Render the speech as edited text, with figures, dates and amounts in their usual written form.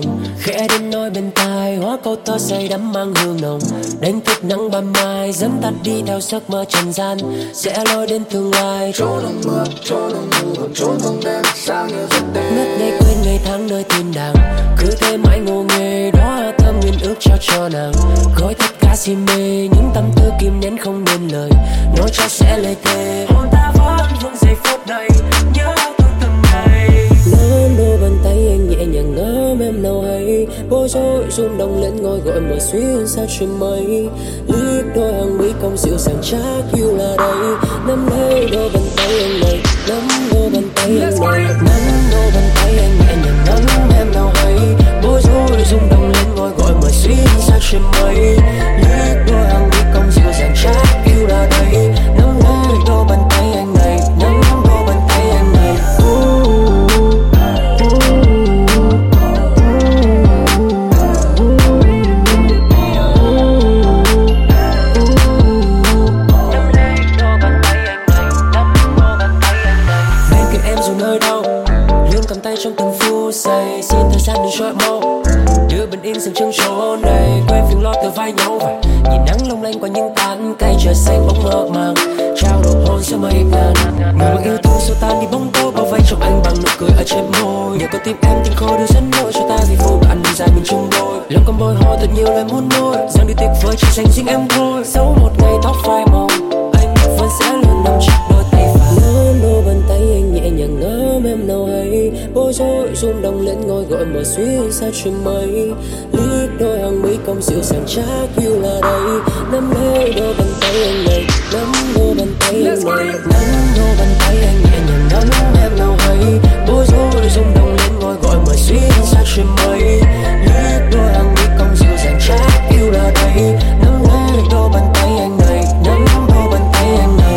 lòng. Khẽ đến nói bên tai, hóa câu thơ say đắm mang hương nồng. Đánh thức nắng ban mai, dẫm tắt đi theo giấc mơ trần gian. Sẽ lối đến tương lai, trốn không mưa, trốn không mù, trốn không đêm, sang như giấc đêm. ngất ngây quên ngày tháng nơi thiên đàng. Cứ thế mãi ngô nghê, đóa thơm nguyên ước trao cho nàng. Gói tất cả si mê, những tâm tư kìm nén không nên lời. Nói cho sẽ lời thề, hôn ta vẫn vương giây phút này. Nhớ tôi từng ngày. Nắm đôi bàn tay anh nhẹ nhàng ngắm em nào hay. Bối rối rung động lên ngôi gọi mờ xuyên xa trên mây. Liếc đôi hàng mi cong dịu dàng chắc yêu là đây. Nắm lấy đôi bàn tay anh này, nắm đôi bàn tay anh này, nắm đôi bàn tay anh nhẹ nhàng ngắm em nào hay. Bối rối rung động lên ngôi gọi mờ xuyên xa trên mây. Liếc đôi hàng mi cong dịu dàng chắc yêu là đây. Nắm lấy đôi bàn tay anh này, nắm đôi bàn tay anh này. Trong từng phút giây xin thời gian đừng trôi mau, đưa bình yên dừng chân chỗ này, quên phiền lo từ vai nhau và nhìn nắng long lanh qua những tán cây trời xanh bóng mơ màng, trao nụ hôn giữa mây ngàn. Người bằng yêu thương xua tan đi bóng tối bao vây trong anh bằng nụ cười ở trên môi. Nhờ có tim em tình khô đưa dẫn lối cho ta vì vô đoạn đường dài mình chung đôi. Lòng cầm bồi hồi thật nhiều lời muốn nói, rằng đi tuyệt vời chỉ dành riêng em thôi. Dẫu một ngày tóc phai màu, anh vẫn sẽ luôn nằm chặt đôi tay và nắm đôi bàn tay anh nhẹ nhàng ngắm em nào hay. Bối rối rung động lên ngôi gọi mờ xuyên xa trên mây. Liếc đôi hàng mi cong dịu dàng chắc yêu là đây. Nắm lấy đôi bàn tay anh này, nắm đôi bàn tay anh này, nắm đôi bàn tay anh nhẹ nhàng ngắm em nào hay. Bối rối rung động lên ngôi gọi mờ xuyên xa trên mây. Liếc đôi hàng mi cong dịu dàng chắc yêu là đây. Nắm lấy đôi bàn tay anh này, nắm đôi bàn tay anh này.